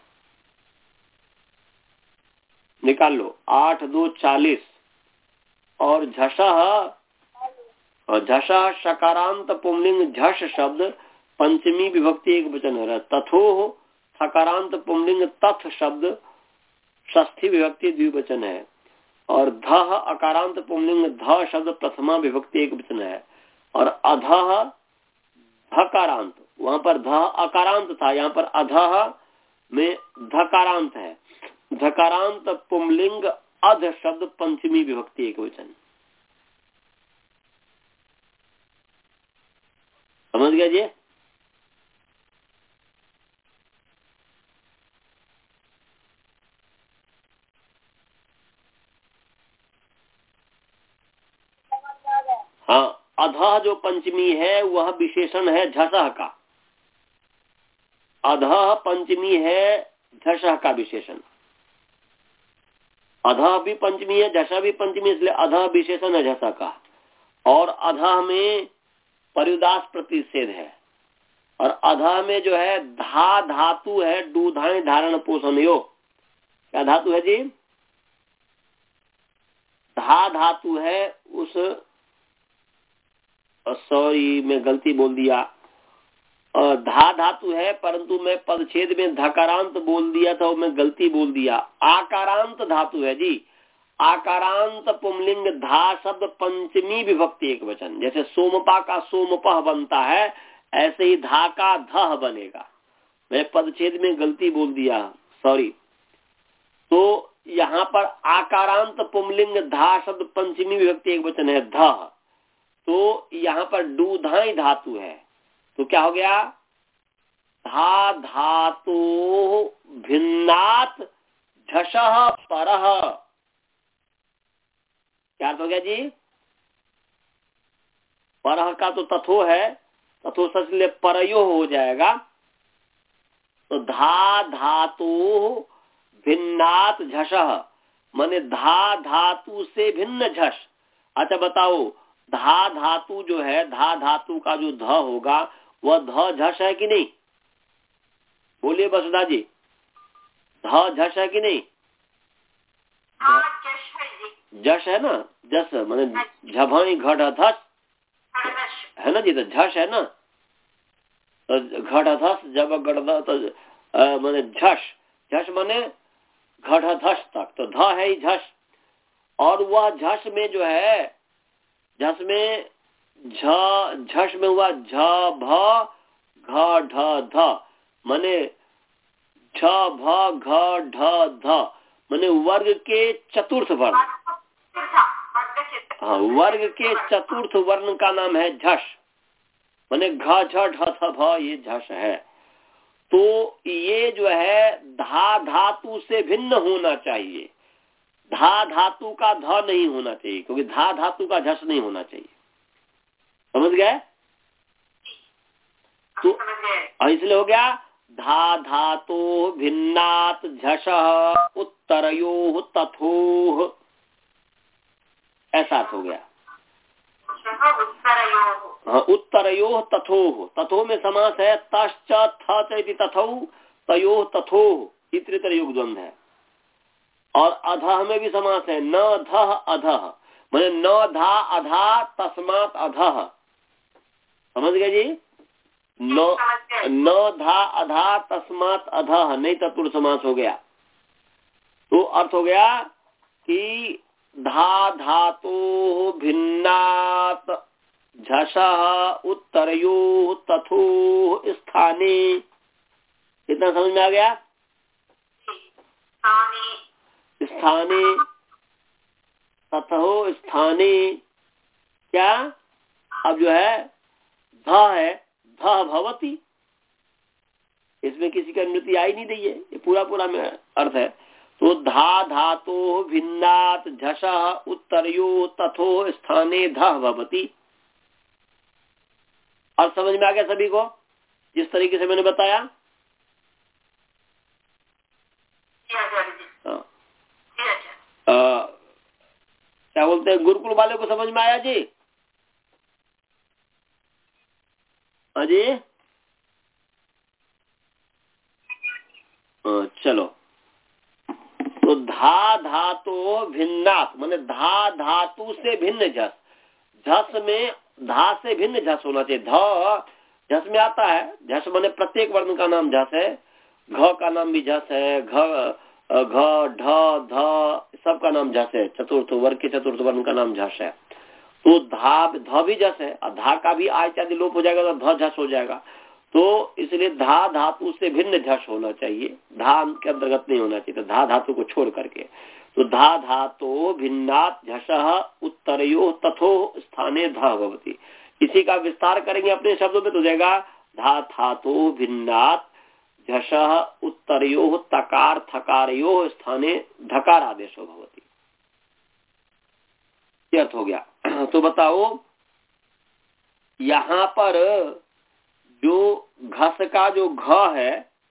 निकाल लो, आठ दो चालीस। और झषा और झषा सकारांत पुंलिंग झष शब्द पंचमी विभक्ति एक वचन है। तथो सकारांत पुंलिंग तथ शब्द षष्ठी विभक्ति द्विवचन है। और धह अकारांत पुंलिंग ध शब्द प्रथमा विभक्ति एक वचन है। और अधः धकारांत, वहां पर ध अकारांत था, यहाँ पर अधः में धकारांत है। धकारांत पुंलिंग अध शब्द पंचमी विभक्ति एक वचन। समझ गया जी? हाँ, अधः जो पंचमी है वह विशेषण है झसह का। अधः पंचमी है झषः का विशेषण, अधः भी पंचमी है झषः भी पंचमी, इसलिए अधः विशेषण है झषः का। और अधः में परिदास प्रतिषेध है, और अधः में जो है धा धातु है, दूधाएं धारण पोषण योग। क्या धातु है जी? धा धातु है उस, सॉरी मैं गलती बोल दिया, धा धातु है परंतु मैं पदछेद में धकारांत बोल दिया था, मैं गलती बोल दिया। आकारांत धातु है जी, आकारांत पुंलिंग धा शब्द पंचमी विभक्ति एक वचन, जैसे सोमपा का सोमपह बनता है ऐसे ही धा का धह बनेगा। मैं पदछेद में गलती बोल दिया, सॉरी। तो यहाँ पर आकारांत पुंलिंग धा शब्द पंचमी विभक्ति एक वचन है धह, तो यहाँ पर दूधाई धातु है, तो क्या हो गया? धा धातु भिन्नात झषः परः। क्या अर्थ हो गया जी? परः का तो तथो है, तथो सच परयो हो जाएगा। तो धा धातु भिन्नात झषः माने धा धातु से भिन्न झष। अच्छा बताओ, धा धातु जो है, धा धातु का जो ध होगा वह ध झष है कि नहीं? बोलिए वसुधा जी, ध झष है कि नहीं? जश है ना, जस माने झभाई घट धस है ना जी, तो झष है ना, तो घट धस जब गढ़ तो माने झष, झष माने घट धस तक, तो ध है ही झष। और वह झष में जो है, झष में झ झष में हुआ झ भ घ ढ ध माने झ भ घ ढ ध माने वर्ग के चतुर्थ वर्ण। हाँ, वर्ग के चतुर्थ वर्ण का नाम है झष, माने घ झ ढ थ भ, ये झष है। तो ये जो है धा धातु से भिन्न होना चाहिए, धा धातु का ध नहीं होना चाहिए, क्योंकि धा धातु का झष नहीं होना चाहिए। समझ गए? तो इसलिए हो गया धा धातु भिन्नात झषः उत्तरयोः तथोः, ऐसा हो गया। हाँ, उत्तरयोः तथोः, तथो में समास है, तश्च थ चैति तथौ तयोः तथोः, इतरेतर योग द्वंद्व है। और अधः में भी समास है, न धः अधः माने न धा अधा तस्मात् अधः। समझ गए जी? न न धा अधा तस्मात् अधः, नहीं तत्पुरुष समास हो गया। तो अर्थ हो गया कि धा धातु भिन्नात झषः उत्तरयोः तथोः स्थाने। कितना समझ में आ गया? स्थाने तथो स्थाने, क्या अब जो है ध है, ध भवति, इसमें किसी का अनुमति आई नहीं दी है, ये पूरा पूरा में अर्थ है। तो धा धातु भिन्नात झषः उत्तरयोः तथो स्थाने ध भवति। और समझ में आ गया सभी को जिस तरीके से मैंने बताया? हाँ। आ, क्या बोलते हैं, गुरुकुल वाले को समझ में आया जी? हाँ जी, आ, चलो। तो धा धातु भिन्नात माने धा धातु से भिन्न झस, झस में धा से भिन्न झस होना चाहिए। ध झस में आता है, झस माने प्रत्येक वर्ण का नाम झस है, घ का नाम भी झस है, घ घ ढ ध सबका नाम झस है, चतुर्थ वर्ग के चतुर्थ वर्ण का नाम झस है। तो धा ध भी झस है, और धा का भी आ इत्यादि लोप हो जाएगा तो ध झस हो जाएगा। तो इसलिए धा धातु से भिन्न झस होना चाहिए, धा के अंतर्गत नहीं होना चाहिए, तो धा धातु को छोड़ करके। तो धा धातु भिन्नात झषः उत्तरयोः तथोः स्थाने ध भवति। इसी का विस्तार करेंगे अपने शब्दों में तो जाएगा धा धातु भिन्नात झषः उत्तरयोः तकार थकारयोः स्थाने धकार आदेशो भवति। ये अर्थ हो गया। तो बताओ यहाँ पर जो घस का जो घ है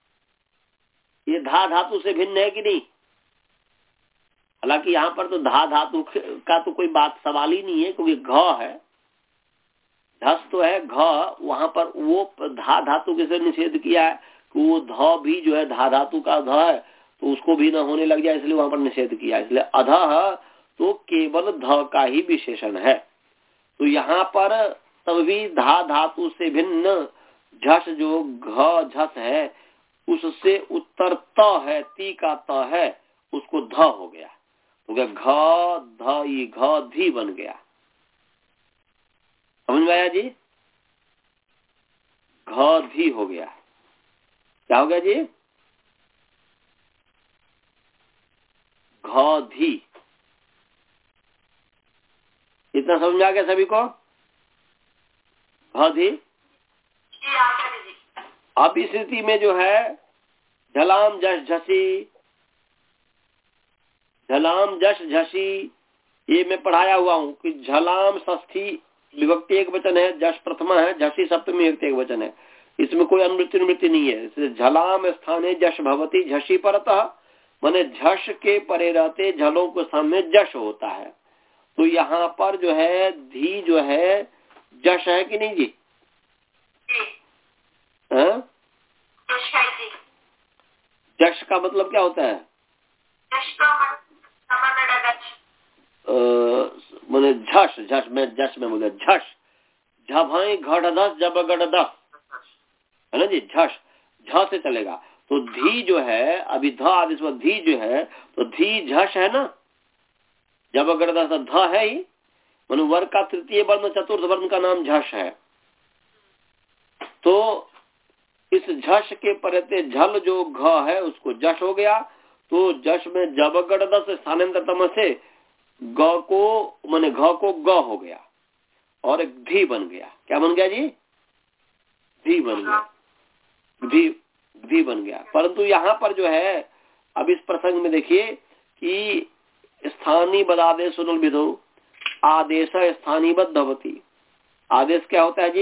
ये धा धातु से भिन्न है कि नहीं? हालांकि यहाँ पर तो धा धातु का तो कोई बात सवाल ही नहीं है, क्योंकि घ है, धस तो है, घ वहां पर वो धा धातु किसे निषेध किया है कि वो ध भी जो है धा धातु का ध है तो उसको भी न होने लग जाए, इसलिए वहां पर निषेध किया। इसलिए अधः तो केवल ध का ही विशेषण है। तो यहाँ पर तब भी धा धातु से भिन्न झस जो घ झस है उससे उत्तर त है, ती का त है, उसको ध हो गया, तो क्या घ ध ई घ धी बन गया। समझ में आया जी? घ धी हो गया। क्या हो गया जी? घ धी। इतना समझ आ गया सभी को? घ धी। अब इस स्थिति में जो है झलाम जश झसी, झलाम जश झसी, ये मैं पढ़ाया हुआ हूँ कि झलाम षष्ठी विभक्ति एक वचन है, जश प्रथमा है, झसी सप्तमी विभक्ति एक वचन है, इसमें कोई अनुवृत्ति निवृत्ति नहीं है। इसलिए झलाम स्थाने जश भवती झसी परतः, माने झस के परे रहते झलों के सामने जश होता है। तो यहाँ पर जो है धी जो है जश है कि नहीं जी? हाँ? जश का मतलब क्या होता है? मैंने झस झस में जश में बोला झस, झभाई घड़ दस जब गढ़ दस है ना जी, झस झ से चलेगा। तो धी जो है अभी ध आदेश में धी जो है तो धी झस है ना, जब गढ़ दस ध है ही, मैंने वर्ग का तृतीय वर्ण चतुर्थ वर्ण का नाम झस है। तो इस झस के परते झल जो घ है उसको जश हो गया। तो जश में जब गढ़ दस स्थानांतरतम से ग को माने घ को ग हो गया और एक धी बन गया। क्या बन गया जी? धी बन गया, धी धी बन गया। परंतु यहाँ पर जो है अब इस प्रसंग में देखिए कि स्थानीय बदादेश सुनल विधो आदेश स्थानीय बद्धवती। आदेश क्या होता है जी?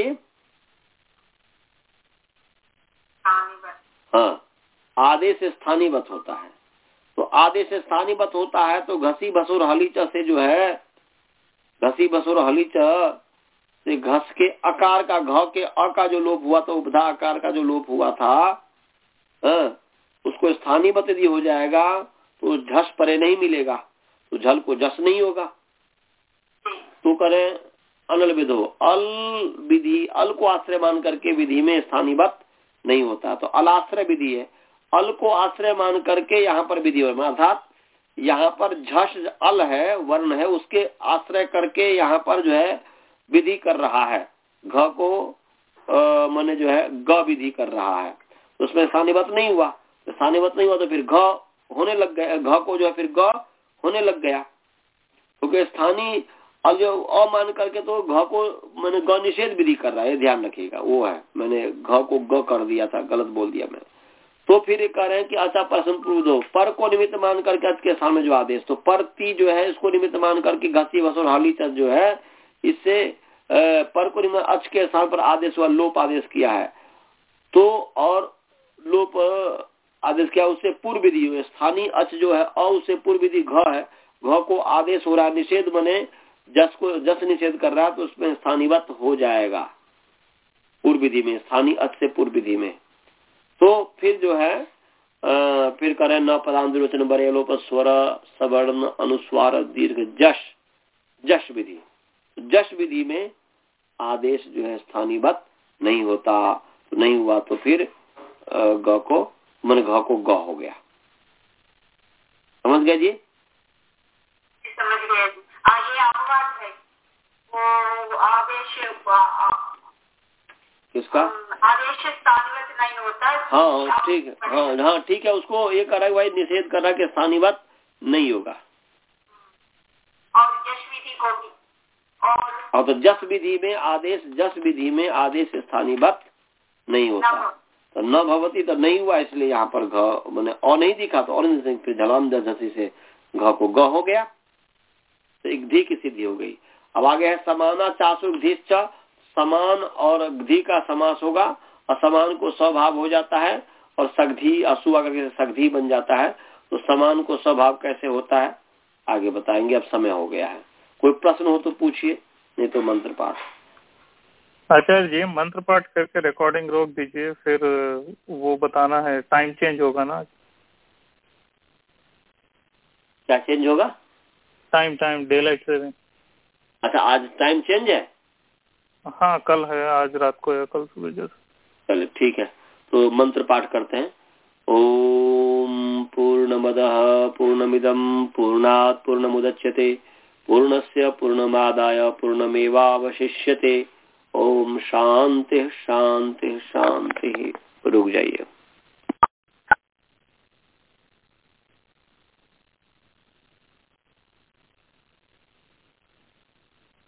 हाँ, आदेश स्थानीयवत होता है। तो आदेश स्थानीयवत होता है तो घसी बसुर हलीच से जो है, घसी बसुर हलीच से घस के अकार का घ के अ का जो लोप हुआ था, उपधा आकार का जो लोप हुआ था, हाँ, उसको स्थानीयवत यदि हो जाएगा तो झस परे नहीं मिलेगा, तो झल को जस नहीं होगा। तो करें अनल विधो, अल विधि, अल को आश्रय मान करके विधि में स्थानीयवत नहीं होता। तो अलाश्रय विधि है, अल को आश्रय मान करके यहाँ पर विधि हो, अर्थात यहाँ पर झस अल है, वर्ण है, उसके आश्रय करके यहाँ पर जो है विधि कर रहा है। घ को माने जो है ग विधि कर रहा है, तो उसमें स्थानीयवत नहीं हुआ। तो स्थानीयवत नहीं हुआ तो फिर घ होने लग गया, घ को जो है फिर ग होने लग गया, क्योंकि स्थानीय अब जो अ मान करके तो घ को मैंने ग निषेध विधि कर रहा है, ध्यान रखिएगा। वो है मैंने घ को ग कर दिया था, गलत बोल दिया मैं। तो फिर ये कह रहे हैं कि अच्छा प्रश्न पूर्व दो, पर को निमित्त मान करके अच के सामने जो आदेश, तो पर ती जो है इसको निमित्त मान करके घसी वसुर हाली चत जो है इससे पर को निमित्त अच के स्थान पर आदेश व लोप आदेश किया है। तो और लोप आदेश किया उससे पूर्व विधि हुए, स्थानीय अच जो है अ उससे पूर्व विधि घ है, घ को आदेश हो रहा है, निषेध बने जस को जस निषेध कर रहा है, तो उसमें स्थानीयवत हो जाएगा पूर्व विधि में, स्थानीय अच से पूर्व विधि में। तो फिर जो है आ, फिर करें न पदांतरवचन बरे लोप स्वर सवर्ण अनुस्वार दीर्घ जश, जश विधि, जश विधि में आदेश जो है स्थानीयवत नहीं होता, तो नहीं हुआ तो फिर ग को मन घ को ग हो गया। समझ गया जी? समझ गया जी। आगे अपवाद है वो आदेश किसका? आदेश स्थानीयवत नहीं होता। हाँ ठीक है, हाँ हाँ ठीक है, उसको ये कर रहा है निषेध कर रहा है कि स्थानीयवत नहीं होगा। और जस विधि को भी, और और तो जस विधि में आदेश, जस विधि में आदेश स्थानीयवत नहीं होता, तो न भवती तो नहीं हुआ, इसलिए यहाँ पर घ मैंने अ नहीं दिखा, तो और फिर झलाम झसी से घ को ग हो गया, तो एक धी की सिद्धि हो गई। अब आगे है समाना चासुर धी, समान और धी का समास होगा, असमान को स्वभाव हो जाता है और सगधी असु आकर के सगधी बन जाता है, तो समान को स्वभाव कैसे होता है आगे बताएंगे। अब समय हो गया है, कोई प्रश्न हो तो पूछिए, नहीं तो मंत्र पाठ। आचार्य जी मंत्र पाठ करके रिकॉर्डिंग रोक दीजिए, फिर वो बताना है, टाइम चेंज होगा ना। क्या चेंज होगा? Time time daylight saving. अच्छा, आज टाइम चेंज है? हाँ कल है, आज रात को है, कल सुबह जैसे। चलिए ठीक है, तो मंत्र पाठ करते हैं। ओम पूर्णमदः पूर्णमिदं पूर्णात् पूर्णमुदच्यते पूर्णस्य पूर्णमादाय पूर्णमेवावशिष्यते। ओम शांति शांति शांति। रुक जाइए।